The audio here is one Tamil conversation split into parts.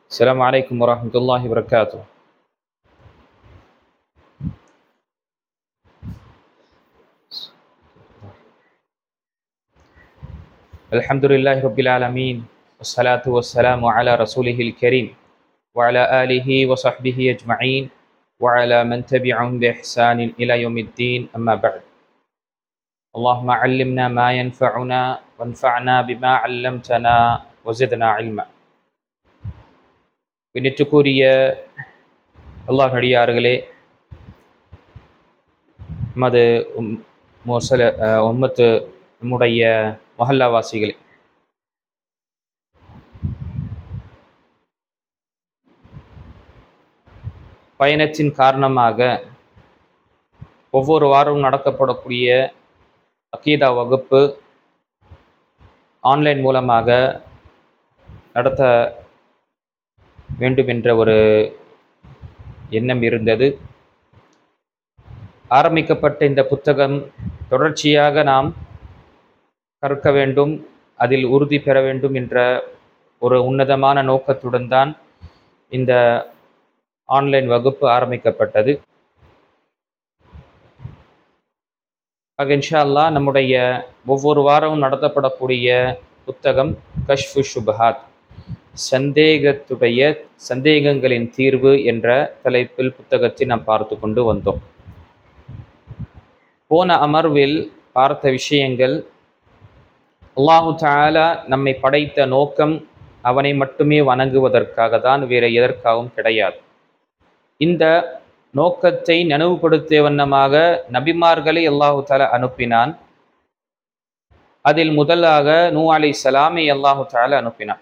السلام عليكم ورحمة الله وبركاته. الحمد لله رب العالمين والصلاة والسلام على رسوله الكريم وعلى آله وصحبه أجمعين وعلى من تبعهم بإحسان إلى يوم الدين أما بعد. اللهم علمنا ما ينفعنا وانفعنا بما علمتنا وزدنا علما. பின்னிட்டுக்குரிய அல்லாஹ் அடியார்களே, நமது உம்மத்து நம்முடைய மஹல்லாவாசிகளே, பயணத்தின் காரணமாக ஒவ்வொரு வாரமும் நடத்தப்படக்கூடிய அகீதா வகுப்பு ஆன்லைன் மூலமாக நடத்த வேண்டும் என்ற ஒரு எண்ணம் இருந்தது. ஆரம்பிக்கப்பட்ட இந்த புத்தகம் தொடர்ச்சியாக நாம் கற்க வேண்டும், அதில் உறுதி பெற வேண்டும் என்ற ஒரு உன்னதமான நோக்கத்துடன் தான் இந்த ஆன்லைன் வகுப்பு ஆரம்பிக்கப்பட்டது. ஆக இன்ஷா அல்லாஹ் நம்முடைய ஒவ்வொரு வாரமும் நடத்தப்படக்கூடிய புத்தகம் கஷ்ஃபு ஷுபஹாத், சந்தேகங்களின் தீர்வு என்ற தலைப்பில் புத்தகத்தை நாம் பார்த்து கொண்டு வந்தோம். போன அமர்வில் பார்த்த விஷயங்கள், அல்லாஹு தஆலா நம்மை படைத்த நோக்கம் அவனை மட்டுமே வணங்குவதற்காக தான், வேறு எதற்காகவும் கிடையாது. இந்த நோக்கத்தை நினைவுபடுத்திய வண்ணமாக நபிமார்களை அல்லாஹு தஆலா அனுப்பினான். அதில் முதலாக நூஹ் அலைஹிஸ்ஸலாமை அல்லாஹு தஆலா அனுப்பினான்.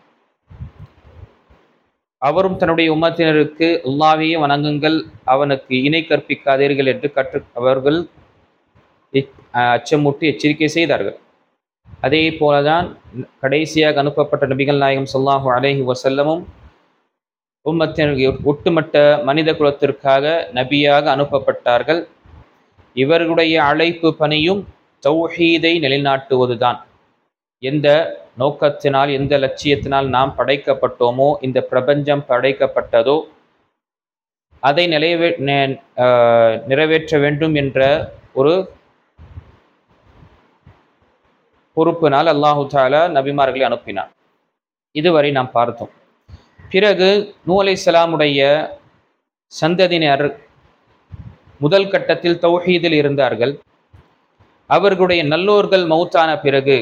அவரும் தன்னுடைய உம்மத்தினருக்கு அல்லாஹ்வையே வணங்குங்கள், அவனுக்கு இணை கற்பிக்காதீர்கள் என்று அவர்கள் அச்சமூட்டி எச்சரிக்கை செய்தார்கள். அதே போலதான் கடைசியாக அனுப்பப்பட்ட நபிகள் நாயகம் ஸல்லல்லாஹு அலைஹி வஸல்லமும் உம்மத்தினருக்கு ஒட்டுமொத்த மனித குலத்திற்காக நபியாக அனுப்பப்பட்டார்கள். இவர்களுடைய அழைப்பு பணியும் தௌஹீதை நிலைநாட்டுவதுதான். எந்த நோக்கத்தினால், எந்த லட்சியத்தினால் நாம் படைக்கப்பட்டோமோ, இந்த பிரபஞ்சம் படைக்கப்பட்டதோ, அதை நிறைவேற்ற வேண்டும் என்ற ஒரு பொறுப்பினால் அல்லாஹு தஆலா நபிமார்களை அனுப்பினார். இதுவரை நாம் பார்த்தோம். பிறகு நூஹ் அலைஹிஸ்ஸலாமுடைய சந்ததியினர் முதல் கட்டத்தில் தௌஹீதில் இருந்தார்கள். அவர்களுடைய நல்லோர்கள் மௌத்தான பிறகு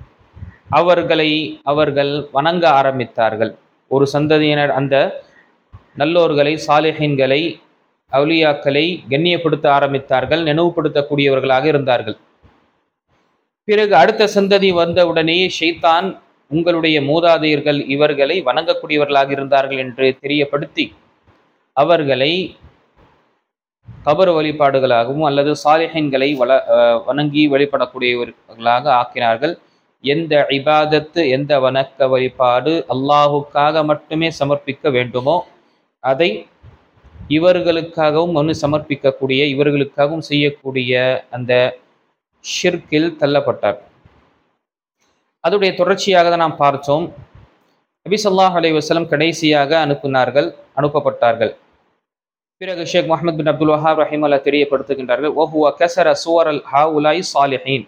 அவர்கள் வணங்க ஆரம்பித்தார்கள். ஒரு சந்ததியினர் அந்த நல்லோர்களை, சாலிஹீன்களை, அவுலியாக்களை கண்ணியப்படுத்த ஆரம்பித்தார்கள், நினைவுபடுத்தக்கூடியவர்களாக இருந்தார்கள். பிறகு அடுத்த சந்ததி வந்தவுடனே ஷைத்தான் உங்களுடைய மூதாதையர்கள் இவர்களை வணங்கக்கூடியவர்களாக இருந்தார்கள் என்று தெரியப்படுத்தி அவர்களை கபர் வழிபாடுகளாகவும் அல்லது சாலிஹீன்களை வணங்கி வழிபடக்கூடியவர்களாக ஆக்கினார்கள். எந்த இபாதத்து, எந்த வணக்க வழிபாடு அல்லாஹுக்காக மட்டுமே சமர்ப்பிக்க வேண்டுமோ அதை இவர்களுக்காகவும் சமர்ப்பிக்கக்கூடிய, இவர்களுக்காகவும் செய்யக்கூடிய அந்த ஷிர்கில் தள்ளப்பட்டார். அதோடைய தொடர்ச்சியாக தான் நாம் பார்த்தோம். நபி ஸல்லல்லாஹு அலைஹி வஸல்லம் கடைசியாக அனுப்பப்பட்டார்கள். பிறகு ஷேக் முஹம்மது பின் அப்துல் வஹாப் ரஹிமஹுல்லாஹ் தெரியப்படுத்துகின்றார்கள், வஹுவ கஸர சூரல் ஹாஉலாஇ ஸாலிஹீன்.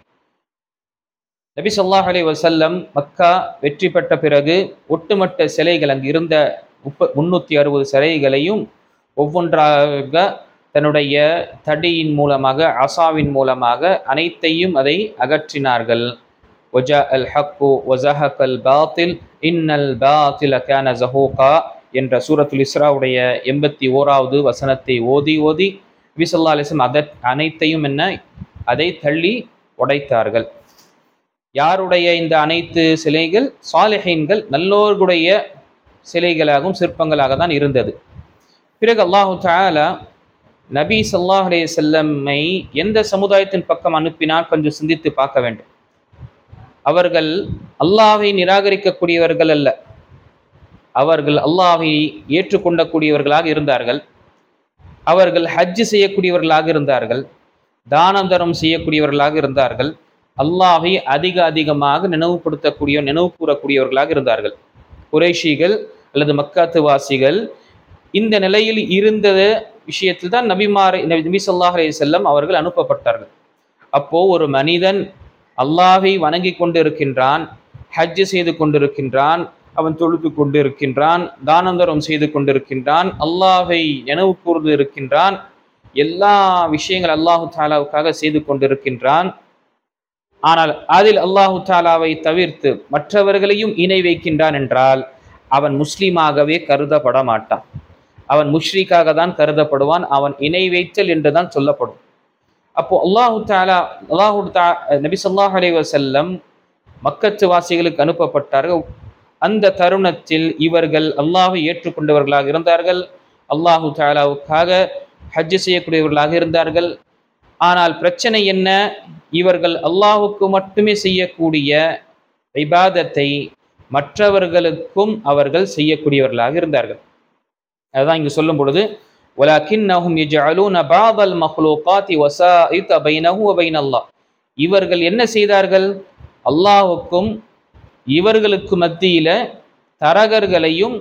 நபி ஸல்லல்லாஹு அலைஹி வஸல்லம் மக்கா வெற்றி பெற்ற பிறகு ஒட்டுமொத்த சிலைகள், அங்கு இருந்த 360 சிலைகளையும் ஒவ்வொன்றாக தன்னுடைய தடியின் மூலமாக, அசாவின் மூலமாக அனைத்தையும் அதை அகற்றினார்கள். வஜாஅல் ஹக்கு வஸஹகல் பாத்தில் இன்னல் பாத்தில கான ஸஹூகா என்ற சூரத்துல் இஸ்ராவுடைய 81வது வசனத்தை ஓதி நபி ஸல்லல்லாஹு அலைஹி வஸல்லம் அனைத்தையும் அதை தள்ளி உடைத்தார்கள். யாருடைய இந்த அனைத்து சிலைகள்? சாலிஹீன்கள், நல்லோர்களுடைய சிலைகளாகவும் சிற்பங்களாக தான் இருந்தது. பிறகு அல்லாஹு தஆலா நபி ஸல்லல்லாஹு அலைஹி வஸல்லமை எந்த சமுதாயத்தின் பக்கம் அனுப்பினால் கொஞ்சம் சிந்தித்து பார்க்க வேண்டும். அவர்கள் அல்லாஹ்வை நிராகரிக்கக்கூடியவர்கள் அல்ல, அவர்கள் அல்லாஹ்வை ஏற்றுக்கொண்டக்கூடியவர்களாக இருந்தார்கள். அவர்கள் ஹஜ் செய்யக்கூடியவர்களாக இருந்தார்கள், தானம் தர்மம் செய்யக்கூடியவர்களாக இருந்தார்கள், அல்லாஹ்வை அதிகமாக நினைவு கூறக்கூடியவர்களாக இருந்தார்கள். குறைஷிகள் அல்லது மக்காத்து வாசிகள் இந்த நிலையில் இருந்த விஷயத்தில் தான் நபி ஸல்லல்லாஹு அலைஹி வஸல்லம் அவர்கள் அனுப்பப்பட்டார்கள். அப்போ ஒரு மனிதன் அல்லாஹை வணங்கி கொண்டிருக்கின்றான், ஹஜ் செய்து கொண்டிருக்கின்றான், அவன் தொழுது கொண்டிருக்கின்றான், தானந்தரம் செய்து கொண்டிருக்கின்றான், அல்லாஹை நினைவு கூர்ந்து இருக்கின்றான், எல்லா விஷயங்கள் அல்லாஹு தாலாவுக்காக செய்து கொண்டிருக்கின்றான். ஆனால் அதில் அல்லாஹு தாலாவை தவிர்த்து மற்றவர்களையும் இணை வைக்கின்றான் என்றால் அவன் முஸ்லீமாகவே கருதப்பட மாட்டான். அவன் முஷ்ரிக்காக தான் கருதப்படுவான். அவன் இணை வைத்தல் என்றுதான் சொல்லப்படும். அப்போ நபி ஸல்லல்லாஹு அலைஹி வஸல்லம் மக்கத்து வாசிகளுக்கு அனுப்பப்பட்டார்கள். அந்த தருணத்தில் இவர்கள் அல்லாஹை ஏற்றுக்கொண்டவர்களாக இருந்தார்கள், அல்லாஹு தஆலாவுக்காக ஹஜ் செய்யக்கூடியவர்களாக இருந்தார்கள். ஆனால் பிரச்சனை என்ன? இவர்கள் அல்லாஹுக்கு மட்டுமே செய்யக்கூடிய இபாதத்தை மற்றவர்களுக்கும் அவர்கள் செய்யக்கூடியவர்களாக இருந்தார்கள். அதுதான் இங்கு சொல்லும் பொழுது வலக்கின்னஹும் யஜஅலூன பஅதல் மக்லூகாத்தி வஸாயித பைனஹு வ பைன அல்லாஹ். இவர்கள் என்ன செய்தார்கள்? அல்லாஹ்வுக்கும் இவர்களுக்கு மத்தியில தரகர்களையும்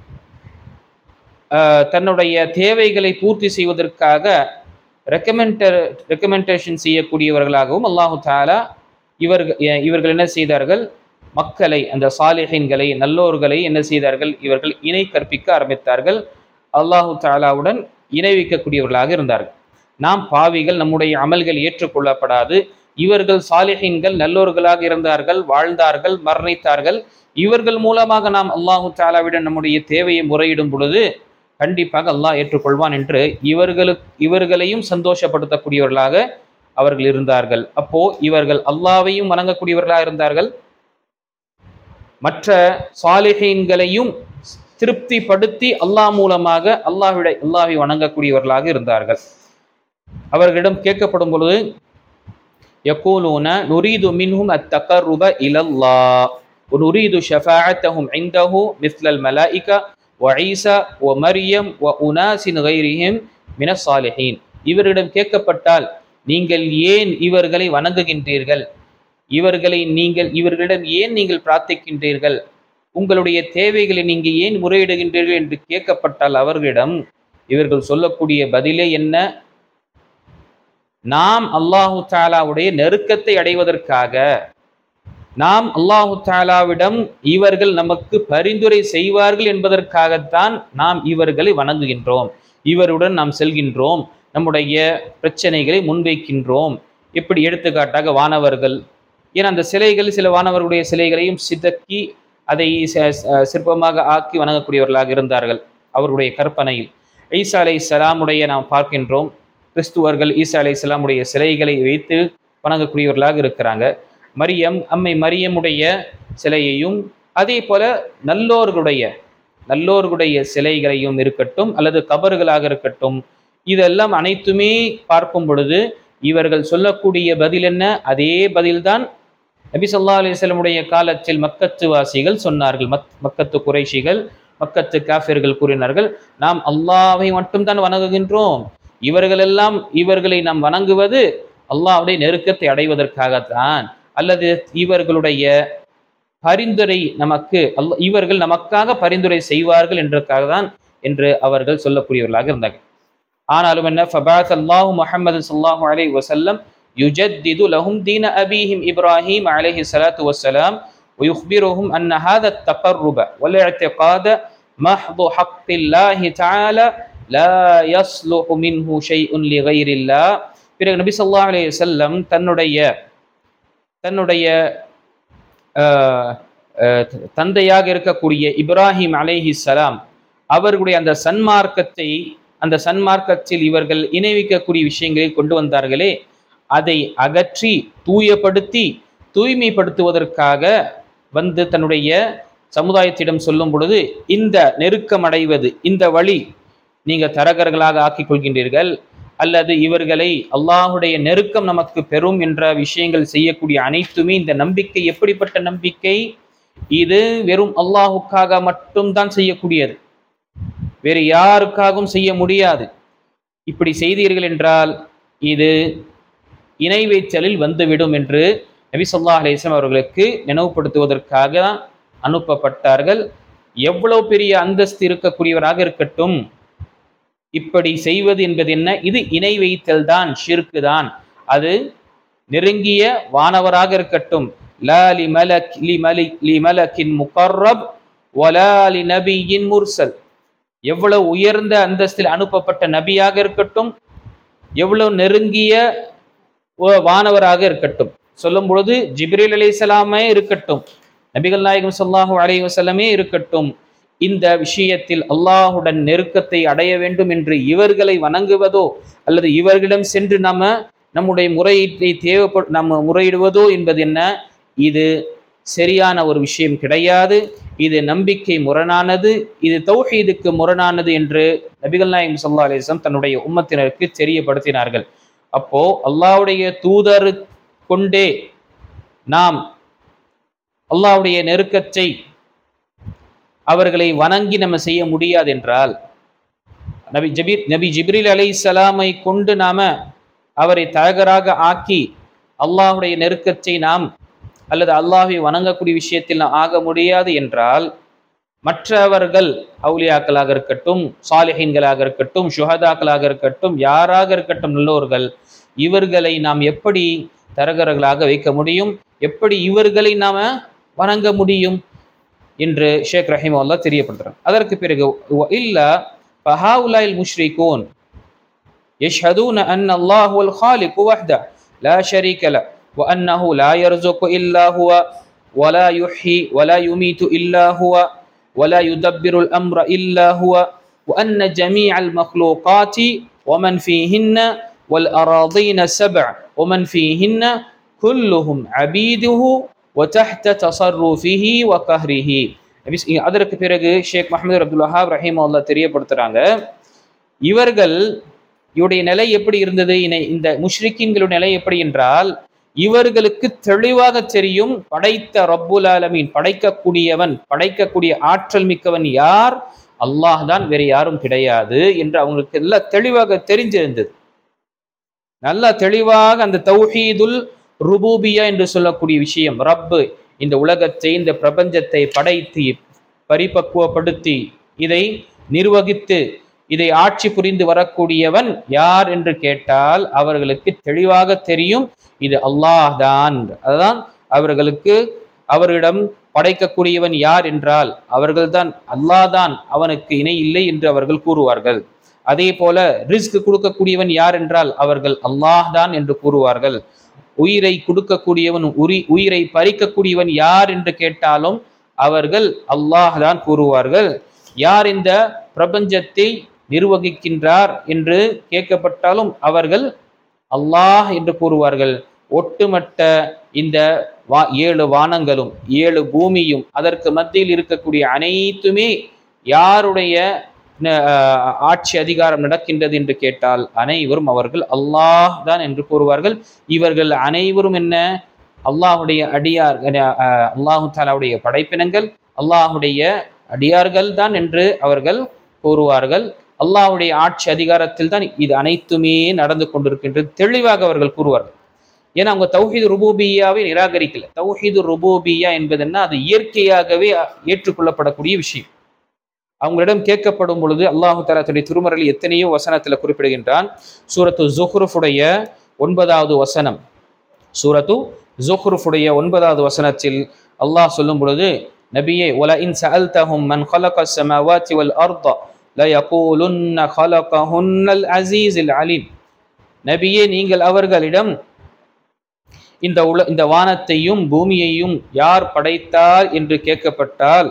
தன்னுடைய தேவைகளை பூர்த்தி செய்வதற்காக ரெக்கமெண்டேஷன் செய்யக்கூடியவர்களாகவும் அல்லாஹு தஆலா இவர்கள் என்ன செய்தார்கள்? மக்களை, அந்த சாலிஹீன்களை, நல்லோர்களை என்ன செய்தார்கள்? இவர்கள் இணை கற்பிக்க ஆரம்பித்தார்கள். அல்லாஹு தஆலாவுடன் இணை வைக்கக்கூடியவர்களாக இருந்தார்கள். நாம் பாவிகள், நம்முடைய அமல்கள் ஏற்றுக்கொள்ளப்படாது. இவர்கள் சாலிஹீன்கள், நல்லோர்களாக இருந்தார்கள், வாழ்ந்தார்கள், மரணித்தார்கள். இவர்கள் மூலமாக நாம் அல்லாஹு தஆலாவிடம் நம்முடைய தேவையை முறையிடும் பொழுது கண்டிப்பாக அல்லாஹ் ஏற்றுக்கொள்வான் என்று இவர்களையும் சந்தோஷப்படுத்தக்கூடியவர்களாக அவர்கள் இருந்தார்கள். அப்போ இவர்கள் அல்லாஹ்வையும் வணங்கக்கூடியவர்களாக இருந்தார்கள், மற்ற சாலிஹீன்களையும் திருப்திப்படுத்தி அல்லாஹ் மூலமாக அல்லாஹ்வை வணங்கக்கூடியவர்களாக இருந்தார்கள். அவர்களிடம் கேட்கப்படும் பொழுது யகூலூன நுரீது மின்ஹும் அத்தகர்ருப இலல்லாஹ் வ நுரீது ஷஃபாஅத்தஹும் இன்தஹு மிஸ்லல் மலாயிகா வ ஈசா வ மரியம் வ உனாசின் கைரிஹிம் மினஸ் சாலிஹீன். இவரிடம் கேட்கப்பட்டால் நீங்கள் ஏன் இவர்களை வணங்குகின்றீர்கள்? இவர்களிடம் ஏன் நீங்கள் பிரார்த்திக்கின்றீர்கள்? உங்களுடைய தேவைகளை நீங்கள் ஏன் முறையிடுகின்றீர்கள் என்று கேட்கப்பட்டால் அவர்களிடம் இவர்கள் சொல்லக்கூடிய பதிலே என்ன? நாம் அல்லாஹு தஆலாவுடைய நெருக்கத்தை அடைவதற்காக, நாம் அல்லாஹு தஆலாவிடம் இவர்கள் நமக்கு பரிந்துரை செய்வார்கள் என்பதற்காகத்தான் நாம் இவர்களை வணங்குகின்றோம், இவருடன் நாம் செல்கின்றோம், நம்முடைய பிரச்சனைகளை முன்வைக்கின்றோம். எப்படி எடுத்துக்காட்டாக வானவர்கள், ஏன்னா அந்த சிலைகள், சில வானவர்களுடைய சிலைகளையும் சிதக்கி அதை சிற்பமாக ஆக்கி வணங்கக்கூடியவர்களாக இருந்தார்கள் அவருடைய கற்பனையில். ஈசா அலைஹிஸ்ஸலாமுடைய நாம் பார்க்கின்றோம், கிறிஸ்துவர்கள் ஈசா அலைஹிஸ்ஸலாமுடைய சிலைகளை வைத்து வணங்கக்கூடியவர்களாக இருக்கிறாங்க. அம்மை மரியமுடைய சிலையையும் அதே போல நல்லோர்களுடைய சிலைகளையும் இருக்கட்டும் அல்லது கபர்களாக இருக்கட்டும், இதெல்லாம் அனைத்துமே பார்க்கும் பொழுது இவர்கள் சொல்லக்கூடிய பதில் என்ன? அதே பதில்தான் நபி ஸல்லல்லாஹு அலைஹி வஸல்லமுடைய காலத்தில் மக்கத்து வாசிகள் சொன்னார்கள். மக்கத்து குறைஷிகள், மக்கத்து காஃபிர்கள் கூறினார்கள், நாம் அல்லாஹ்வை மட்டும்தான் வணங்குகின்றோம், இவர்களை நாம் வணங்குவது அல்லாஹ்வுடைய நெருக்கத்தை அடைவதற்காகத்தான், அல்லது இவர்களுடைய பரிந்துரை இவர்கள் நமக்காக பரிந்துரை செய்வார்கள் என்றதுக்காக தான் என்று அவர்கள் சொல்லக்கூடியவர்களாக இருந்தார்கள். ஆனாலும் என்ன, ஃபபஅஸ அல்லாஹு முஹம்மதன் ஸல்லல்லாஹு அலைஹி வஸல்லம் யுஜத்திது லஹும் தீன அபீஹிம் இப்ராஹீம் அலைஹி ஸலாத்து வஸ்ஸலாம் ويخبرهم أن هذا التقرب والاعتقاد محض حق الله تعالى لا يصلح منه شيء لغير الله. பிறகு நபி ஸல்லல்லாஹு அலைஹி வஸல்லம் தன்னுடைய தந்தையாக இருக்கக்கூடிய இப்ராஹிம் அலைஹிஸ்ஸலாம் அவர்களுடைய அந்த சன்மார்க்கத்தில் இவர்கள் இணைவிக்கக்கூடிய விஷயங்களை கொண்டு வந்தார்களே, அதை அகற்றி தூய்மைப்படுத்துவதற்காக வந்து தன்னுடைய சமுதாயத்திடம் சொல்லும் பொழுது, இந்த நெருக்கம் அடைவது, இந்த வழி நீங்கள் தரகர்களாக ஆக்கிக் கொள்கின்றீர்கள், அல்லது இவர்களை அல்லாஹுடைய நெருக்கம் நமக்கு பெறும் என்ற விஷயங்கள் செய்யக்கூடிய அனைத்துமே இந்த நம்பிக்கை எப்படிப்பட்ட நம்பிக்கை? இது வெறும் அல்லாஹுக்காக மட்டும்தான் செய்யக்கூடியது, வேறு யாருக்காகவும் செய்ய முடியாது. இப்படி செய்தீர்கள் என்றால் இது இணை வைத்தலில் வந்துவிடும் என்று நபி ஸல்லல்லாஹு அலைஹி வஸல்லம் அவர்களுக்கு நினைவுபடுத்துவதற்காக அனுப்பப்பட்டார்கள். எவ்வளவு பெரிய அந்தஸ்து இருக்கக்கூடியவராக இருக்கட்டும், இப்படி செய்வது என்பது என்ன? இது இணை வைத்தல் தான், ஷிர்கு தான். அது நெருங்கிய வானவராக இருக்கட்டும், லா லிமலக்கின் முகர்ரப் வலா லிநபியின் முர்சல், எவ்வளவு உயர்ந்த அந்தஸ்தில் அனுப்பப்பட்ட நபியாக இருக்கட்டும், எவ்வளவு நெருங்கிய வானவராக இருக்கட்டும், சொல்லும் பொழுது ஜிப்ரீல் அலைஹிஸ்ஸலாமே இருக்கட்டும், நபிகள் நாயகம் ஸல்லல்லாஹு அலைஹி வஸல்லமே இருக்கட்டும், இந்த விஷயத்தில் அல்லாஹுடன் நெருக்கத்தை அடைய வேண்டும் என்று இவர்களை வணங்குவதோ அல்லது இவர்களிடம் சென்று நம்முடைய முறையீட்டை நம்ம முறையிடுவதோ என்பது என்ன? இது சரியான ஒரு விஷயம் கிடையாது. இது நம்பிக்கை முரணானது, இது தௌஹீதுக்கு முரணானது என்று நபிகள் நாயகம் ஸல்லல்லாஹு அலைஹி வஸல்லம் தன்னுடைய உம்மத்தினருக்கு தெரியப்படுத்தினார்கள். அப்போ அல்லாஹ்வுடைய தூதர் கொண்டே நாம் அல்லாஹ்வுடைய நெருக்கத்தை அவர்களை வணங்கி நம்ம செய்ய முடியாது என்றால், நபி ஜிப்ரீல் அலைஹிஸ்ஸலாமை கொண்டு நாம அவரை தயாராக ஆக்கி அல்லாஹுடைய நெருக்கத்தை நாம் அல்லது அல்லாஹை வணங்கக்கூடிய விஷயத்தில் நாம் ஆக முடியாது என்றால், மற்றவர்கள் அவுலியாக்களாக இருக்கட்டும், சாலிஹீன்களாக இருக்கட்டும், ஷுஹதாக்களாக இருக்கட்டும், யாராக இருக்கட்டும், நல்லோர்கள், இவர்களை நாம் எப்படி தரகர்களாக வைக்க முடியும்? எப்படி இவர்களை நாம வணங்க முடியும் என்று ஷேக் ரஹிமஹுல்லாஹ் தெரியப்படுத்துறாங்க. அதற்கு பிறகு இல்லா ஃபஹாஉலாஇல் முஷ்ரிகூன் யஷ்ஹதூன அன் அல்லாஹ் வல் காலிக் வஹ்த லா ஷரீக லஹ் வ அன்னஹு லா யர்ஸுகு இல்லா ஹுவ வ லா யுஹ்யி வ லா யுமீது இல்லா ஹுவ வ லா யுதப்பிருல் அம்ர இல்லா ஹுவ வ அன்ன ஜமீஅல் மக்லூகாத்தி வ மன் ஃபீஹின்ன வல் அராதீன சப்அ வ மன் ஃபீஹின்ன குல்லுஹும் அபீதுஹு وتحت تصرفه وقهره. அதற்கு பிறகு ஷேக் முஹம்மது அப்துல் வஹாப் ரஹிமஹுல்லாஹ் தெரியப்படுத்துறாங்க, இவர்களுடைய நிலை எப்படி இருந்தது? இந்த முஷ்ரிக்கீன்களுடைய நிலை எப்படி என்றால், இவர்களுக்கு தெளிவாக தெரியும் படைத்த ரப்புல் ஆலமீன், படைக்கக்கூடியவன், படைக்கக்கூடிய ஆற்றல் மிக்கவன் யார்? அல்லாஹ் தான், வேறு யாரும் கிடையாது என்று அவங்களுக்கு எல்லாம் தெளிவாக தெரிஞ்சிருந்தது. நல்லா தெளிவாக அந்த தௌஹீதுல் ருபூபியா என்று சொல்லக்கூடிய விஷயம், ரப்பு இந்த உலகத்தை, இந்த பிரபஞ்சத்தை படைத்து பரிபக்குவப்படுத்தி இதை நிர்வகித்து இதை ஆட்சி புரிந்து வரக்கூடியவன் யார் என்று கேட்டால் அவர்களுக்கு தெளிவாக தெரியும் இது அல்லாஹ் தான். அதுதான் அவர்களுக்கு, அவரிடம் படைக்கக்கூடியவன் யார் என்றால் அவர்கள்தான், அல்லாஹ் தான், அவனுக்கு இணை இல்லை என்று அவர்கள் கூறுவார்கள். அதே போல ரிஸ்க் கொடுக்கக்கூடியவன் யார் என்றால் அவர்கள் அல்லாஹ் தான் என்று கூறுவார்கள். உயிரை கொடுக்கக்கூடியவன், உயிரை பறிக்கக்கூடியவன் யார் என்று கேட்டாலும் அவர்கள் அல்லாஹ் தான் கூறுவார்கள். யார் இந்த பிரபஞ்சத்தை நிர்வகிக்கின்றார் என்று கேட்கப்பட்டாலும் அவர்கள் அல்லாஹ் என்று கூறுவார்கள். ஒட்டுமொத்த இந்த 7 வானங்களும் 7 பூமியும் அதற்கு மத்தியில் இருக்கக்கூடிய அனைத்துமே யாருடைய ஆட்சி அதிகாரம் நடக்கின்றது என்று கேட்டால் அனைவரும் அவர்கள் அல்லாஹ் தான் என்று கூறுவார்கள். இவர்கள் அனைவரும் என்ன? அல்லாஹுடைய அடியார், அல்லாஹு தஆலாவுடைய படைப்பினங்கள், அல்லாஹுடைய அடியார்கள் தான் என்று அவர்கள் கூறுவார்கள். அல்லாஹுடைய ஆட்சி அதிகாரத்தில் தான் இது அனைத்துமே நடந்து கொண்டிருக்கின்றது தெளிவாக அவர்கள் கூறுவார்கள். ஏன்னா அவங்க தௌஹீது ருபூபியாவை நிராகரிக்கல. தௌஹீது ருபூபியா என்பது என்ன? அது இயற்கையாகவே ஏற்றுக்கொள்ளப்படக்கூடிய விஷயம். அவங்களிடம் கேட்கப்படும் பொழுது அல்லாஹு தஆலா தன்னுடைய திருமறையில் எத்தனையோ வசனத்தில் குறிப்பிடுகின்றான். சூரத்து ஸுஹ்ருஃபுடைய 9வது வசனம், சூரத்து ஸுஹ்ருஃபுடைய 9வது வசனத்தில் அல்லாஹ் சொல்லும் பொழுது, நபியே, வல இன் சஅல்தஹும் மன் ஹலகஸ் ஸமாவாதி வல் அர்த லயகூலுன்ன ஹலகஹுன்னல் அஸீஸுல் அலீம். நபியே, நீங்கள் அவர்களிடம் இந்த வானத்தையும் பூமியையும் யார் படைத்தார் என்று கேட்கப்பட்டால்,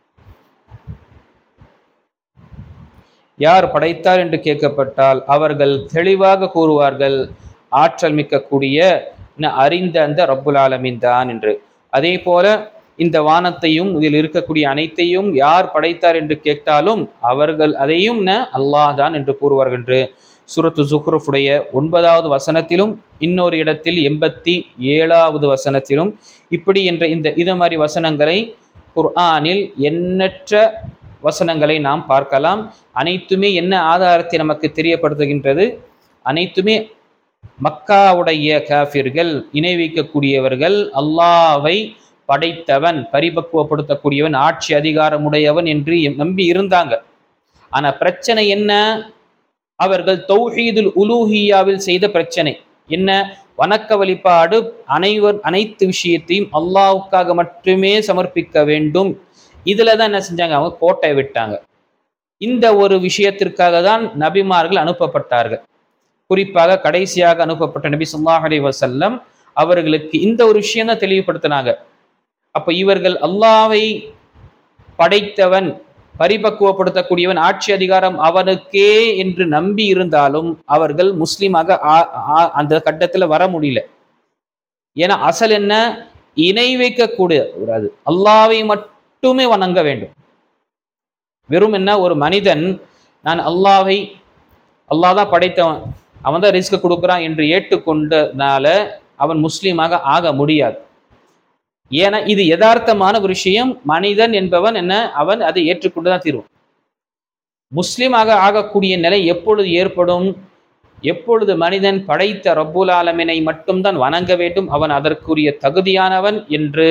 யார் படைத்தார் என்று கேட்கப்பட்டால் அவர்கள் தெளிவாக கூறுவார்கள் ஆற்றல் மிக்கக்கூடிய அறிந்த அந்த ரப்புல் ஆலமீன் தான் என்று. அதே போல இந்த வானத்தையும் இதில் இருக்கக்கூடிய அனைத்தையும் யார் படைத்தார் என்று கேட்டாலும் அவர்கள் அதையும் அல்லாஹ் தான் என்று கூறுவார்கள் என்று சூரத்து ஸுஹ்ருஃபுடைய 9வது வசனத்திலும் இன்னொரு இடத்தில் 87வது வசனத்திலும் இப்படி என்ற இது மாதிரி வசனங்களை குர்ஆனில் எண்ணற்ற வசனங்களை நாம் பார்க்கலாம். அனைத்துமே என்ன ஆதாரத்தை நமக்கு தெரியப்படுத்துகின்றது? அனைத்துமே மக்காவுடைய காஃபிர்கள், இணை வைக்கக்கூடியவர்கள், அல்லாஹ்வை படைத்தவன், பரிபக்குவப்படுத்தக்கூடியவன், ஆட்சி அதிகாரமுடையவன் என்று நம்பி இருந்தாங்க. ஆனா பிரச்சனை என்ன? அவர்கள் தௌஹீதுல் உலூஹியாவில் செய்த பிரச்சனை என்ன? வணக்க வழிபாடு அனைத்து விஷயத்தையும் அல்லாஹ்வுக்காக மட்டுமே சமர்ப்பிக்க வேண்டும். இதுல தான் என்ன செஞ்சாங்க? அவங்க கோட்டை விட்டாங்க. இந்த ஒரு விஷயத்திற்காக தான் நபிமார்கள் அனுப்பப்பட்டார்கள். குறிப்பாக கடைசியாக அனுப்பப்பட்ட நபி ஸல்லல்லாஹு அலைஹி வஸல்லம் அவர்களுக்கு இந்த ஒரு விஷயம் தான் தெளிவுபடுத்தினாங்க. அப்ப இவர்கள் அல்லாஹ்வை படைத்தவன், பரிபக்குவப்படுத்தக்கூடியவன், ஆட்சி அதிகாரம் அவனுக்கே என்று நம்பி இருந்தாலும் அவர்கள் முஸ்லீமாக அந்த கட்டத்தில் வர முடியல. ஏன்னா அசல் என்ன? இணை வைக்கக்கூடாது, அல்லாஹ்வை மட்டுமே வணங்க வேண்டும். வெறும் என்ன, ஒரு மனிதன் நான் அல்லாஹ் தான் படைத்தவன், அவன் தான் ரிஸ்க் கொடுக்குறான் என்று ஏற்றுக்கொண்டனால அவன் முஸ்லீமாக ஆக முடியாது. ஏன்னா இது யதார்த்தமான ஒரு விஷயம். மனிதன் என்பவன் என்ன, அவன் அதை ஏற்றுக்கொண்டுதான் தீர்வான். முஸ்லீமாக ஆகக்கூடிய நிலை எப்பொழுது ஏற்படும்? எப்பொழுது மனிதன் படைத்த ரப்புல் ஆலமீனை மட்டும்தான் வணங்க வேண்டும், அவன் அதற்குரிய தகுதியானவன் என்று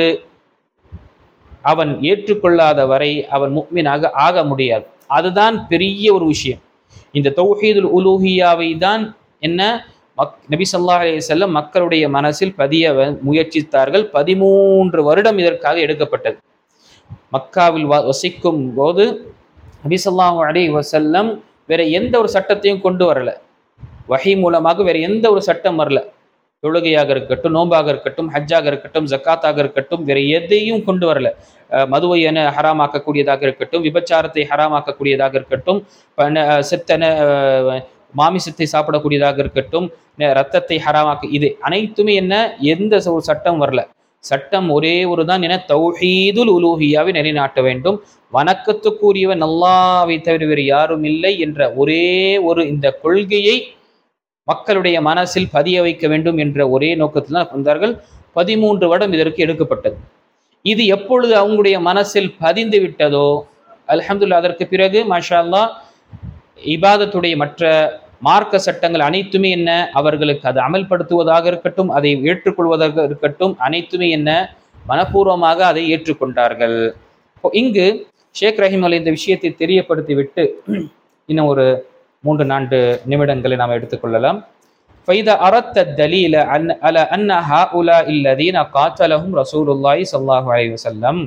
அவன் ஏற்றுக்கொள்ளாத வரை அவன் முஃமினாக ஆக முடியாது. அதுதான் பெரிய ஒரு விஷயம். இந்த தௌஹீதுல் உலூஹியாவை தான் என்ன நபி ஸல்லல்லாஹு அலைஹி வஸல்லம் மக்களுடைய மனசில் பதிய முயற்சித்தார்கள். 13 வருடம் இதற்காக எடுக்கப்பட்டது. மக்காவில் வசிக்கும் போது நபி ஸல்லல்லாஹு அலைஹி வஸல்லம் வேற எந்த ஒரு சட்டத்தையும் கொண்டு வரல. வஹி மூலமாக வேற எந்த ஒரு சட்டம் வரல. தொழுகையாக இருக்கட்டும், நோம்பாக இருக்கட்டும், ஹஜ்ஜாக இருக்கட்டும், ஜக்காத்தாக இருக்கட்டும், வேற எதையும் கொண்டு வரல. மதுவை ஹராமாக்கக்கூடியதாக இருக்கட்டும், விபச்சாரத்தை ஹராமாக்கக்கூடியதாக இருக்கட்டும், செத்தன மாமிசத்தை சாப்பிடக்கூடியதாக இருக்கட்டும், ரத்தத்தை ஹராமாக்க, இது அனைத்துமே என்ன, எந்த ஒரு சட்டம் வரல. சட்டம் ஒரே ஒரு தான், என தௌஹீதுல் உலூஹியாவை நிலைநாட்ட வேண்டும், வணக்கத்துக்குரியவன் அல்லாஹ்வை தவிர வேறு யாரும் இல்லை என்ற ஒரே ஒரு இந்த கொள்கையை மக்களுடைய மனசில் பதிய வைக்க வேண்டும் என்ற ஒரே நோக்கத்தில் தான் வந்தார்கள். 13 வருடம் இதற்கு எடுக்கப்பட்டது. இது எப்பொழுது அவங்களுடைய மனசில் பதிந்து விட்டதோ அல்ஹம்துலில்லாஹ், அதற்கு பிறகு மாஷா அல்லாஹ் இபாதத்துடைய மற்ற மார்க்க சட்டங்கள் அனைத்துமே என்ன, அவர்களுக்கு அதை அமல்படுத்துவதாக இருக்கட்டும், அதை ஏற்றுக்கொள்வதாக இருக்கட்டும், அனைத்துமே என்ன, மனப்பூர்வமாக அதை ஏற்றுக்கொண்டார்கள். இங்கு ஷேக் ரஹிமஹுல்லாஹ் இந்த விஷயத்தை தெரியப்படுத்திவிட்டு இன்னும் ஒரு 3-4 நிமிடங்களை நாம் எடுத்துக்கொள்ளலாம். فَإِذَا أَرَدْتَ الدَّلِيلَ عَلَى أَنَّ هَؤُلَاءِ الَّذِينَ قَاتَلَهُمْ رَسُولُ اللَّهِ صَلَّى اللَّهُ عَلَيْهِ وسلم.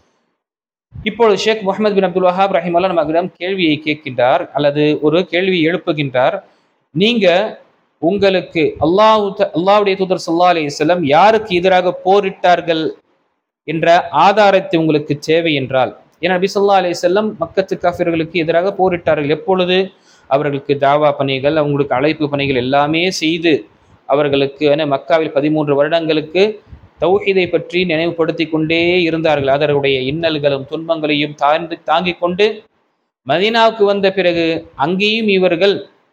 இப்பொழுது ஷேக் முஹம்மது பின் அப்துல் வஹாப் ரஹிமஹுல்லாஹ் நம்மிடம் கேள்வியை கேட்கின்றார், அல்லது ஒரு கேள்வியை எழுப்புகின்றார். நீங்க உங்களுக்கு அல்லாஹ்வுடைய தூதர் ஸல்லல்லாஹு அலைஹி வஸல்லம் யாருக்கு எதிராக போரிட்டார்கள் என்ற ஆதாரத்தை உங்களுக்கு தேவை என்றால், ஏன்னா நபி ஸல்லல்லாஹு அலைஹி வஸல்லம் மக்கத்து காஃபிர்களுக்கு எதிராக போரிட்டார்கள். எப்பொழுது? அவர்களுக்கு தாவா பணிகள், அவங்களுக்கு அழைப்பு பணிகள் எல்லாமே செய்து அவர்களுக்கு மக்காவில் 13 வருடங்களுக்கு தௌஹீதை பற்றி நினைவுபடுத்தி கொண்டே இருந்தார்கள். அதனுடைய இன்னல்களும் துன்பங்களையும் தாங்கிக் கொண்டு மதீனாவுக்கு வந்த பிறகு அங்கேயும் இவர்கள்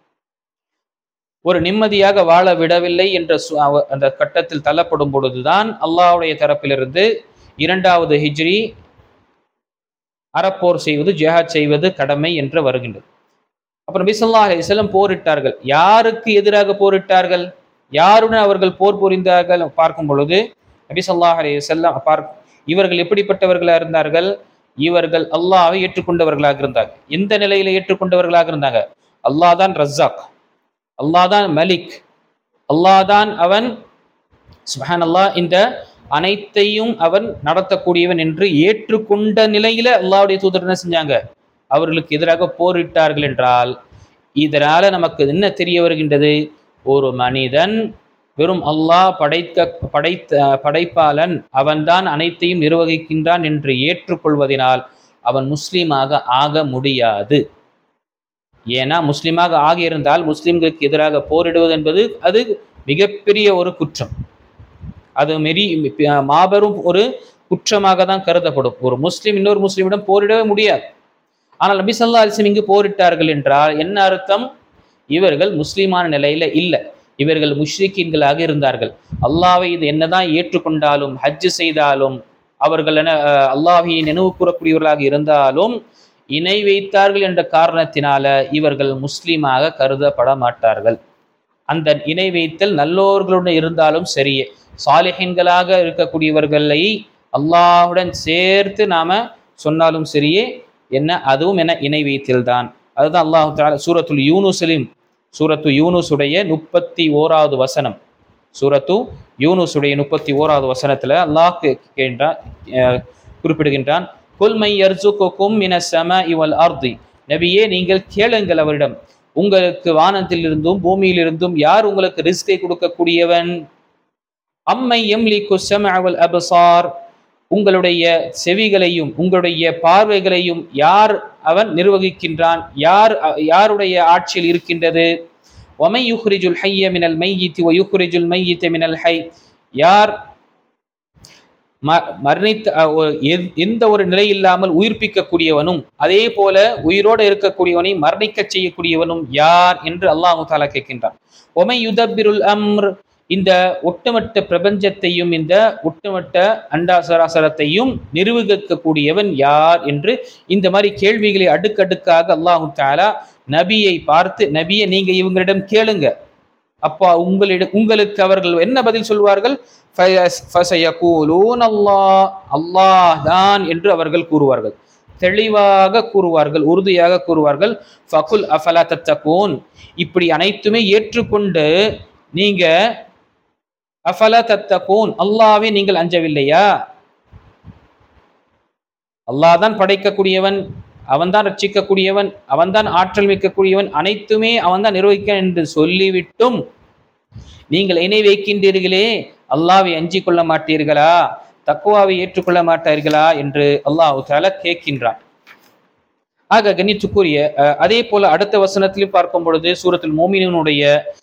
ஒரு நிம்மதியாக வாழ விடவில்லை என்ற அந்த கட்டத்தில் தள்ளப்படும் பொழுதுதான் அல்லாஹ்வுடைய தரப்பிலிருந்து 2வது ஹிஜ்ரி அறப்போர் செய்வது, ஜிஹாத் செய்வது கடமை என்று வருகின்றது. அப்புறம் நபி ஸல்லல்லாஹு அலைஹி வஸல்லம் போரிட்டார்கள். யாருக்கு எதிராக போரிட்டார்கள், யாருடன் அவர்கள் போர் புரிந்தார்கள் பார்க்கும் பொழுது நபி ஸல்லல்லாஹு அலைஹி வஸல்லம் இவர்கள் எப்படிப்பட்டவர்களாக இருந்தார்கள்? இவர்கள் அல்லாஹ்வை ஏற்றுக்கொண்டவர்களாக இருந்தார்கள். எந்த நிலையில ஏற்றுக்கொண்டவர்களாக இருந்தாங்க? அல்லாஹ் தான் ரஸாக், அல்லாஹ் தான் மலிக், அல்லாஹ் தான் அவன் சுப்ஹானல்லாஹ் இந்த அனைத்தையும் அவன் நடத்தக்கூடியவன் என்று ஏற்றுக்கொண்ட நிலையில அல்லாஹ்வுடைய தூதர் என்ன செஞ்சாங்க? அவர்களுக்கு எதிராக போரிட்டார்கள் என்றால் இதனால நமக்கு என்ன தெரிய வருகின்றது? ஒரு மனிதன் வெறும் அல்லாஹ் படைப்பாளன், அவன்தான் அனைத்தையும் நிர்வகிக்கின்றான் என்று ஏற்றுக்கொள்வதனால் அவன் முஸ்லீமாக ஆக முடியாது. ஏன்னா முஸ்லீமாக ஆகியிருந்தால் முஸ்லிம்களுக்கு எதிராக போரிடுவது என்பது அது மிகப்பெரிய ஒரு குற்றம், அது மாபெரும் ஒரு குற்றமாக தான் கருதப்படும். ஒரு முஸ்லீம் இன்னொரு முஸ்லீமிடம் போரிடவே முடியாது. ஆனால் நபி ஸல்லல்லாஹு அலைஹி வஸல்லம் இங்கு போரிட்டார்கள் என்றால் என்ன அர்த்தம்? இவர்கள் முஸ்லீமான நிலையில இல்லை, இவர்கள் முஷ்ரிக்கீன்களாக இருந்தார்கள். அல்லாஹ்வை இது என்னதான் ஏற்றுக்கொண்டாலும், ஹஜ் செய்தாலும், அவர்கள் அல்லாஹ்வை நினைவு கூறக்கூடியவர்களாக இருந்தாலும் இணை வைத்தார்கள் என்ற காரணத்தினால இவர்கள் முஸ்லீமாக கருதப்பட மாட்டார்கள். அந்த இணை வைத்தல் நல்லோர்களுடன் இருந்தாலும் சரியே, சாலிஹீன்களாக இருக்கக்கூடியவர்களை அல்லாஹுடன் சேர்த்து நாம சொன்னாலும் சரியே என்ன அதுவும் என்ன இணை வைத்தல் தான். அதுதான் அல்லாஹு தஆலா சூரத்து யூனுஸுடைய 31வது வசனம், சூரத்து யூனுஸுடைய 31வது வசனத்துல அல்லாஹ் குறிப்பிடுகின்றான், குல் மை யர்சுகுகும் மினஸ் ஸமாஇ வல் அர்தி, நபியே நீங்கள் கேளுங்கள் அவரிடம், உங்களுக்கு வானத்திலிருந்தும் பூமியிலிருந்தும் யார் உங்களுக்கு ரிஸ்கை கொடுக்கக்கூடியவன், அம்மை யம்லிகு ஸமஅ வல் அப்ஸார், உங்களுடைய செவிகளையும் உங்களுடைய பார்வைகளையும் யார் அவன் நிர்வகிக்கின்றான், யாருடைய ஆட்சியில் இருக்கின்றது, வமை யுஹ்ரிஜுல் ஹய்ய மினல் மையித் வ யுஹ்ரிஜுல் மையித மினல் ஹய், யார் மரணித்த எந்த ஒரு நிலை இல்லாமல் உயிர்ப்பிக்கக்கூடியவனும் அதே போல உயிரோடு இருக்கக்கூடியவனை மரணிக்க செய்யக்கூடியவனும் யார் என்று அல்லாஹு தஆலா கேட்கின்றான். ஒமை யுதப்பிருல் அம்ர், இந்த ஒட்டுமொத்த பிரபஞ்சத்தையும் இந்த ஒட்டுமொத்த அண்டாசராசரத்தையும் நிர்வகிக்கக்கூடியவன் யார் என்று இந்த மாதிரி கேள்விகளை அடுக்கடுக்காக அல்லாஹு தஆலா நபியை பார்த்து, நபியை நீங்க இவங்களிடம் கேளுங்க, அப்பா உங்களுக்கு அவர்கள் என்ன பதில் சொல்வார்கள், அல்லாஹ் தான் என்று அவர்கள் கூறுவார்கள், தெளிவாக கூறுவார்கள், உறுதியாக கூறுவார்கள். ஃபகுல் அஃபலா தத்தகூன், இப்படி அனைத்துமே ஏற்றுக்கொண்டு நீங்க அஃபலா தத்தகூன், அல்லாஹ்வை நீங்கள் அஞ்சவில்லையா, அல்லாஹ் தான் படைக்கக்கூடியவன், அவன்தான் ரட்சிக்கக்கூடியவன், அவன்தான் ஆற்றல் மிக்கக்கூடியவன், அனைத்துமே அவன்தான் நிர்வகிக்க என்று சொல்லிவிட்டும் நீங்கள் இணை வைக்கின்றீர்களே, அல்லாஹ்வை அஞ்சிக் கொள்ள மாட்டீர்களா, தக்வாவை ஏற்றுக்கொள்ள மாட்டார்களா என்று அல்லாஹ் தஆலா கேட்கின்றான். ஆக கண்ணியத்துக்குரிய அதே போல அடுத்த வசனத்திலும் பார்க்கும் பொழுது சூரத்துல் மோமினூனுடைய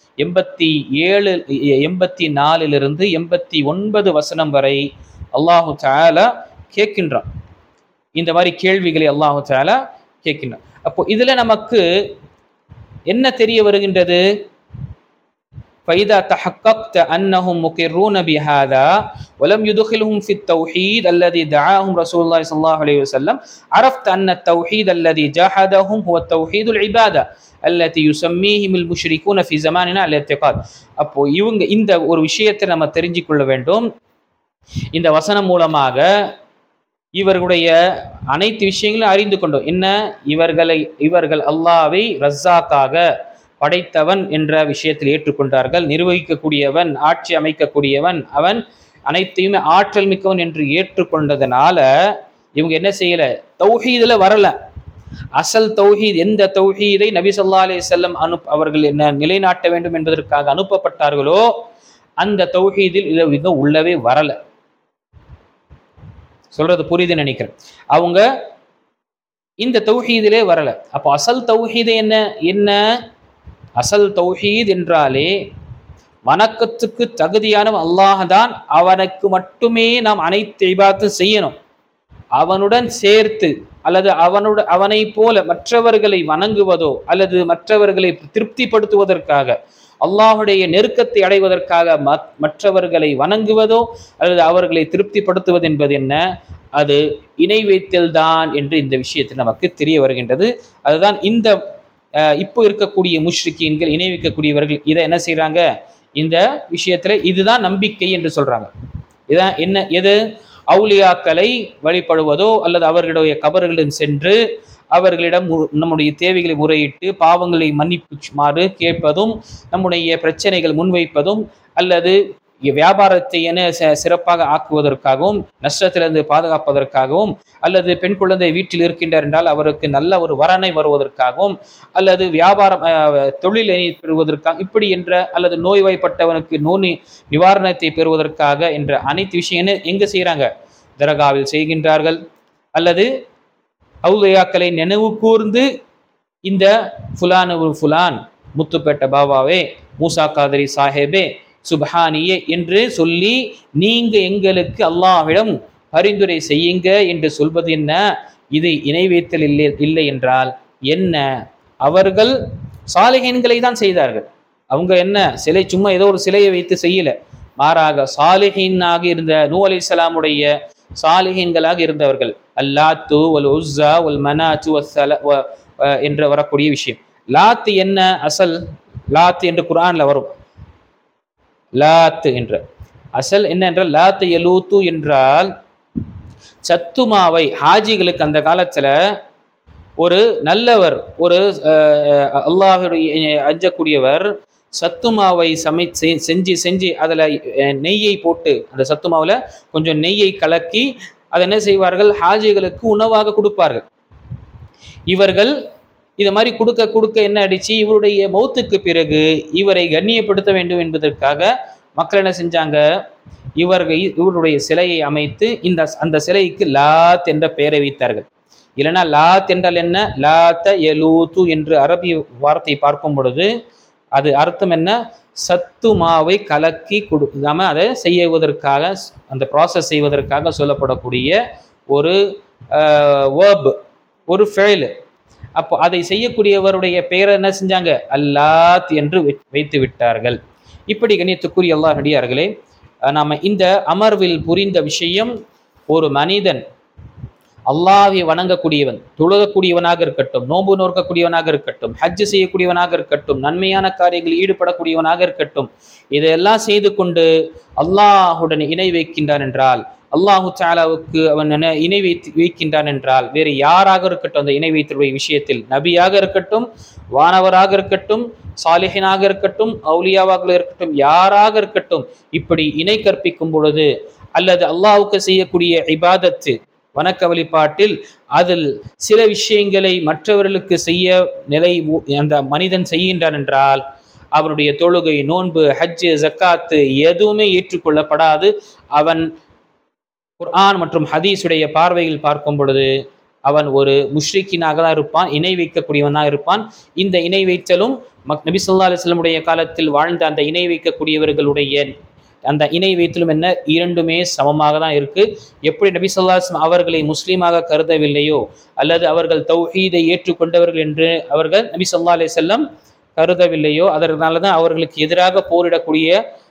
84 89 வசனம் வரை அல்லாஹு தஆலா கேட்கின்றான். இந்த மாதிரி கேள்விகளை அல்லாஹு தஆலா கேட்கின்றான். அப்போ இதுல நமக்கு என்ன தெரிய வருகின்றது, فإذا تحققت أنهم مقرون بهذا ولم يدخلهم في التوحيد الذي دعاهم رسول الله صلى الله عليه وسلم عرفت أن التوحيد الذي جاهدهم هو التوحيد العبادة التي يسميهم المشركون في زماننا الاعتقاد. அப்போ இவங்க இந்த ஒரு விஷயத்தை நம்ம தெரிஞ்சு கொள்ள வேண்டும். இந்த வசனம் மூலமாக இவர்களுடைய அனைத்து விஷயங்களும் அறிந்து கொண்டோம். என்ன, இவர்கள் அல்லாஹ்வை ரஸாக்காக படைத்தவன் என்ற விஷயத்தில் ஏற்றுக்கொண்டார்கள், நிர்வகிக்கக்கூடியவன், ஆட்சி அமைக்கக்கூடியவன், அவன் அனைத்தையுமே ஆற்றல் மிக்கவன் என்று ஏற்றுக்கொண்டதனால இவங்க என்ன செய்யல, தௌஹீதுல வரல. அசல் தௌஹீத், எந்த தௌஹீதை நபி ஸல்லல்லாஹு அலைஹி வஸல்லம் அவர்கள் என்ன நிலைநாட்ட வேண்டும் என்பதற்காக அனுப்பப்பட்டார்களோ அந்த தௌஹீதில் இதை உள்ளவே வரல. சொல்றது புரியுதுன்னு நினைக்கிறேன். அவங்க இந்த தௌஹீதிலே வரல. அப்போ அசல் தௌஹீது என்ன அசல் தௌஹீத் என்றாலே வணக்கத்துக்கு தகுதியானவன் அல்லாஹ் தான், அவனுக்கு மட்டுமே நாம் அனைத்து இபாதத்து செய்யணும். அவனுடன் சேர்த்து அல்லது அவனை போல மற்றவர்களை வணங்குவதோ அல்லது மற்றவர்களை திருப்திப்படுத்துவதற்காக, அல்லாஹுடைய நெருக்கத்தை அடைவதற்காக மற்றவர்களை வணங்குவதோ அல்லது அவர்களை திருப்திப்படுத்துவது என்பது என்ன, அது இணை வைத்தல் தான் என்று இந்த விஷயத்தில் நமக்கு தெரிய வருகின்றது. அதுதான் இந்த இப்போ இருக்கக்கூடிய முஷ்ரிக்கீன்கள், இணை வைக்கக்கூடியவர்கள் இதை என்ன செய்யறாங்க, இந்த விஷயத்துல இதுதான் நம்பிக்கை என்று சொல்றாங்க. இதான் என்ன, எது, அவுலியாக்களை வழிபடுவதோ அல்லது அவர்களுடைய கபர்களிடம் சென்று அவர்களிடம் நம்முடைய தேவைகளை முறையிட்டு பாவங்களை மன்னிப்புமாறு கேட்பதும், நம்முடைய பிரச்சனைகள் முன்வைப்பதும், அல்லது வியாபாரத்தை என சிறப்பாக ஆக்குவதற்காகவும், நஷ்டத்திலிருந்து பாதுகாப்பதற்காகவும், அல்லது பெண் குழந்தை வீட்டில் இருக்கின்றார் என்றால் அவருக்கு நல்ல ஒரு வரனை வருவதற்காகவும், அல்லது வியாபாரம் தொழிலை பெறுவதற்காக இப்படி என்ற, அல்லது நோய்வாய்ப்பட்டவனுக்கு நோய் நிவாரணத்தை பெறுவதற்காக என்ற அனைத்து விஷயங்கள் எங்க செய்யறாங்க, தர்காவில் செய்கின்றார்கள். அல்லது அவுலியாக்களை நினைவு கூர்ந்து இந்த ஃபுலான் முத்துப்பேட்ட பாபாவே, மூசா காதரி சாஹேபே, சுப்ஹானியே என்று சொல்லி நீங்க எங்களுக்கு அல்லாஹ்விடம் பரிந்துரை செய்யுங்க என்று சொல்வது என்ன, இது இணை வைத்தல் இல்லை என்றால் என்ன, அவர்கள் சாலிஹீன்களை தான் செய்தார்கள். அவங்க என்ன சிலை, சும்மா ஏதோ ஒரு சிலையை வைத்து செய்யல, மாறாக சாலிஹீனாக இருந்த நூஹ் அலைஹிஸ்ஸலாமுடைய சாலிஹீன்களாக இருந்தவர்கள். அல்லாத்து வல் உஸ்ஸா வல் மனாத்து என்று வரக்கூடிய விஷயம். லாத் என்ன, அசல் லாத் என்று குர்ஆன்ல வரும். லாத் என்ற அசல் என்ன என்றால், லாத் யலூத்து என்றால் சத்துமாவை ஹாஜிகளுக்கு அந்த காலத்துல ஒரு நல்லவர், ஒரு அல்லாஹ்வுடைய அஞ்சக்கூடியவர் சத்துமாவை செஞ்சு செஞ்சு அதுல நெய்யை போட்டு, அந்த சத்துமாவுல கொஞ்சம் நெய்யை கலக்கி அதை என்ன செய்வார்கள், ஹாஜிகளுக்கு உணவாக கொடுப்பார்கள். இவர்கள் இதை மாதிரி கொடுக்க கொடுக்க என்ன ஆயிடுச்சு, இவருடைய மௌத்துக்கு பிறகு இவரை கண்ணியப்படுத்த வேண்டும் என்பதற்காக மக்கள் என்ன செஞ்சாங்க, இவருடைய சிலையை அமைத்து அந்த சிலைக்கு லாத் என்ற பெயரை வைத்தார்கள். இல்லைன்னா லாத் என்றால் என்ன, லாத்த எலூத்து என்று அரபி வார்த்தை பார்க்கும் பொழுது அது அர்த்தம் என்ன, சத்துமாவை கலக்கி கொடுக்காம அதை செய்வதற்காக, அந்த ப்ராசஸ் செய்வதற்காக சொல்லப்படக்கூடிய ஒரு வேர்ப், ஒரு ஃபெயில். அப்போ அதை செய்யக்கூடியவருடைய பெயரை என்ன செஞ்சாங்க, அல்லாத் என்று வைத்து விட்டார்கள். இப்படி கண்ணியத்துக்குரிய அல்லாஹ் நடிகார்களே, நாம இந்த அமர்வில் புரிந்த விஷயம், ஒரு மனிதன் அல்லாஹ்வை வணங்கக்கூடியவன், தொழுகக்கூடியவனாக இருக்கட்டும், நோன்பு நோக்கக்கூடியவனாக இருக்கட்டும், ஹஜ் செய்யக்கூடியவனாக இருக்கட்டும், நன்மையான காரியங்களில் ஈடுபடக்கூடியவனாக இருக்கட்டும், இதையெல்லாம் செய்து கொண்டு அல்லாஹுடன் இணை வைக்கின்றான் என்றால், அல்லாஹு தஆலாவுக்கு அவன் இணை வைக்கின்றான் என்றால், வேறு யாராக இருக்கட்டும் அந்த இணை வைத்தலுடைய விஷயத்தில், நபியாக இருக்கட்டும், வானவராக இருக்கட்டும், சாலிஹினாக இருக்கட்டும், அவுலியாவாக இருக்கட்டும், யாராக இருக்கட்டும், இப்படி இணை கற்பிக்கும் பொழுது அல்லது அல்லாஹ்வுக்கு செய்யக்கூடிய இபாதத்து வணக்க வழிபாட்டில் அதில் சில விஷயங்களை மற்றவர்களுக்கு செய்ய நிலை அந்த மனிதன் செய்கின்றான் என்றால், அவனுடைய தொழுகை, நோன்பு, ஹஜ்ஜு, ஜக்காத்து எதுவுமே ஏற்றுக்கொள்ளப்படாது. அவன் குர்ஆன் மற்றும் ஹதீஸுடைய பார்வையில் பார்க்கும் பொழுது அவன் ஒரு முஷ்ரிக்கினாக தான் இருப்பான், இணை வைக்கக்கூடியவனாக இருப்பான். இந்த இணை வைத்தலும் நபி ஸல்லல்லாஹு அலைஹி வஸல்லம் உடைய காலத்தில் வாழ்ந்த அந்த இணை வைக்கக்கூடியவர்களுடைய அந்த இணை வைத்தலும் என்ன, இரண்டுமே சமமாக தான் இருக்கு. எப்படி நபி ஸல்லல்லாஹு அலைஹி வஸல்லம் அவர்களை முஸ்லீமாக கருதவில்லையோ, அல்லது அவர்கள் தௌஹீதை ஏற்றுக்கொண்டவர்கள் என்று அவர்கள் நபி ஸல்லல்லாஹு அலைஹி வஸல்லம் கருதவில்லையோ, அதனால தான் அவர்களுக்கு எதிராக போரிடக்கூடிய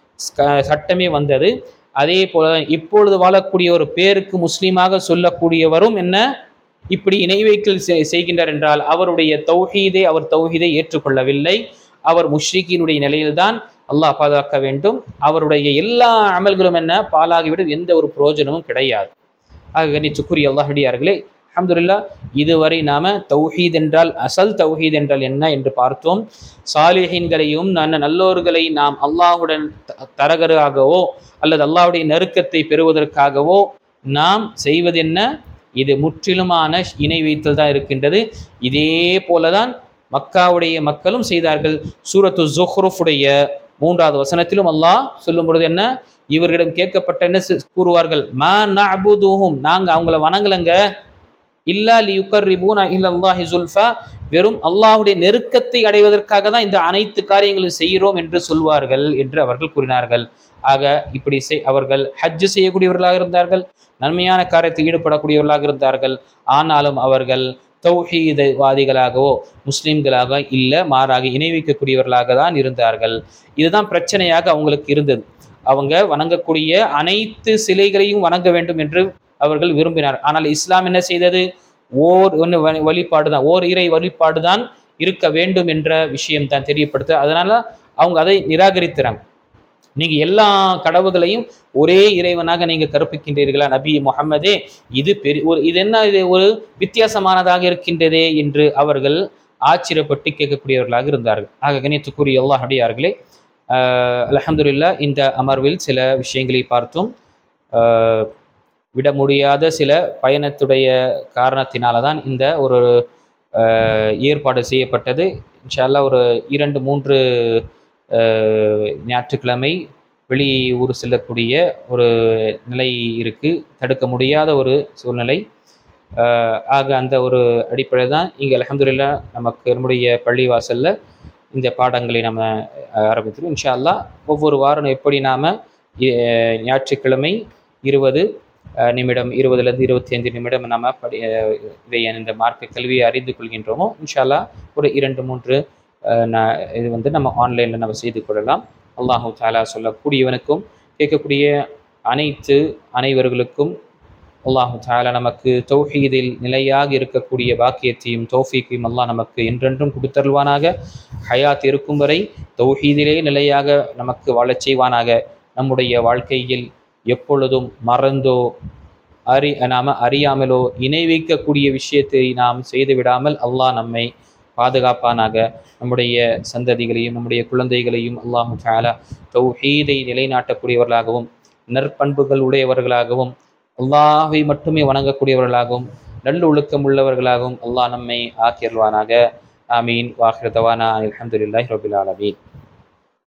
சட்டமே வந்தது. அதே போல இப்பொழுது வாழக்கூடிய ஒரு பேருக்கு முஸ்லீமாக சொல்லக்கூடியவரும் என்ன, இப்படி இணை வைக்கல் செய்கின்றார் என்றால் அவருடைய தௌஹீதை, அவர் தௌஹீதை ஏற்றுக்கொள்ளவில்லை, அவர் முஷ்ரிக்கினுடைய நிலையில்தான். அல்லாஹ் பாதுகாக்க வேண்டும். அவருடைய எல்லா அமல்களும் என்ன, பாலாகிவிடும், எந்த ஒரு பிரயோஜனமும் கிடையாது. ஆக கண்ணியத்துக்குரிய அல்லாஹ்விடியார்களே, அல்ஹம்துலில்லாஹ், இதுவரை நாம தௌஹீத் என்றால், அசல் தௌஹீத் என்றால் என்ன என்று பார்த்தோம். சாலிஹீன்களையும் நல்லோர்களை நாம் அல்லாஹுடன் தரகராகவோ அல்லது அல்லாஹ்வுடைய நெருக்கத்தை பெறுவதற்காகவோ நாம் செய்வது என்ன, இது முற்றிலுமான இணை வைத்தல் தான் இருக்கின்றது. இதே போலதான் மக்காவுடைய மக்களும் செய்தார்கள். சூரத்து ஸுஹ்ருஃபுடைய 3வது வசனத்திலும் அல்லாஹ் சொல்லும் பொழுது என்ன, இவர்களிடம் கேட்கப்பட்ட என்ன கூறுவார்கள், மா நஅபுதுஹும், நாங்க அவங்கள வணங்கலங்க, இல்லா லியுகர்ரிபூனா இலல்லாஹி ஸுல்ஃபா, வெறும் அல்லாஹ்வுடைய நெருக்கத்தை அடைவதற்காக தான் இந்த அனைத்து காரியங்களும் செய்கிறோம் என்று சொல்வார்கள் என்று அவர்கள் கூறினார்கள். ஆக இப்படி அவர்கள் ஹஜ் செய்யக்கூடியவர்களாக இருந்தார்கள், நன்மையான காரியத்தில் ஈடுபடக்கூடியவர்களாக இருந்தார்கள். ஆனாலும் அவர்கள் தௌஹீதவாதிகளாகவோ முஸ்லிம்களாக இல்லை, மாறாக இணை வைக்கக்கூடியவர்களாக தான் இருந்தார்கள். இதுதான் பிரச்சனையாக அவங்களுக்கு இருந்தது. அவங்க வணங்கக்கூடிய அனைத்து சிலைகளையும் வணங்க வேண்டும் என்று அவர்கள் விரும்பினார். ஆனால் இஸ்லாம் என்ன செய்தது, வழிபாடு தான், ஓர் இறை வழிபாடு தான் இருக்க வேண்டும் என்ற விஷயம் தான் தெரியப்படுத்த. அதனால அவங்க அதை நிராகரிக்கிறாங்க. நீங்க எல்லா கடவுள்களையும் ஒரே இறைவனாக நீங்க கற்பிக்கின்றீர்களா நபி முஹம்மதே, இது இது என்ன, இது ஒரு வித்தியாசமானதாக இருக்கின்றதே என்று அவர்கள் ஆச்சரியப்பட்டு கேட்கக்கூடியவர்களாக இருந்தார்கள். ஆக கண்ணியத்துக்குரிய அல்லாஹ் அடியார்களே, அல்ஹம்துலில்லாஹ், இந்த அமர்வில் சில விஷயங்களை பார்த்தோம். விட முடியாத சில பயணத்துடைய காரணத்தினால தான் இந்த ஒரு ஏற்பாடு செய்யப்பட்டது. இன்ஷா அல்லாஹ் ஒரு 2-3 ஞாயிற்றுக்கிழமை வெளியூர் செல்லக்கூடிய ஒரு நிலை இருக்கு, தடுக்க முடியாத ஒரு சூழ்நிலை. ஆக அந்த ஒரு அடிப்படை தான் இங்கே அல்ஹம்துலில்லாஹ் நமக்கு நம்முடைய பள்ளிவாசல்ல இந்த பாடங்களை நம்ம ஆரம்பித்திருக்கோம். இன்ஷா அல்லாஹ் ஒவ்வொரு வாரம் எப்படி நாம ஞாயிற்றுக்கிழமை 20 நிமிடம் 20லேருந்து 25 நிமிடம் நம்ம இதை இந்த மார்க்க கல்வியை அறிந்து கொள்கின்றோமோ, இன்ஷா அல்லாஹ் ஒரு 2-3 இது நம்ம ஆன்லைனில் நம்ம செய்து கொள்ளலாம். அல்லாஹு தஆலா சொல்லக்கூடியவனுக்கும் கேட்கக்கூடிய அனைவர்களுக்கும் அல்லாஹு தஆலா நமக்கு தௌஹீதில் நிலையாக இருக்கக்கூடிய பாக்கியத்தையும் தௌஃபீக்கையும் அல்லாஹ் நமக்கு என்றென்றும் கொடுத்தருள்வானாக. ஹயாத் இருக்கும் வரை தௌஹீதிலே நிலையாக நமக்கு வாழச் செய்வானாக. நம்முடைய வாழ்க்கையில் எப்பொழுதும் மறந்தோ நாம அறியாமலோ இணை வைக்கக்கூடிய விஷயத்தை நாம் செய்து விடாமல் அல்லாஹ் நம்மை பாதுகாப்பானாக. நம்முடைய சந்ததிகளையும் நம்முடைய குழந்தைகளையும் அல்லாஹு தஆலா தௌஹீதை நிலைநாட்டக்கூடியவர்களாகவும் நற்பண்புகள் உடையவர்களாகவும் அல்லாஹை மட்டுமே வணங்கக்கூடியவர்களாகவும் நல்லொழுக்கம் உள்ளவர்களாகவும் அல்லாஹ் நம்மை ஆக்கியல்வானாக. ஆமீன். வாஹிரு தவானா அல்ஹம்துலில்லாஹி ரப்பில் ஆலமீன்.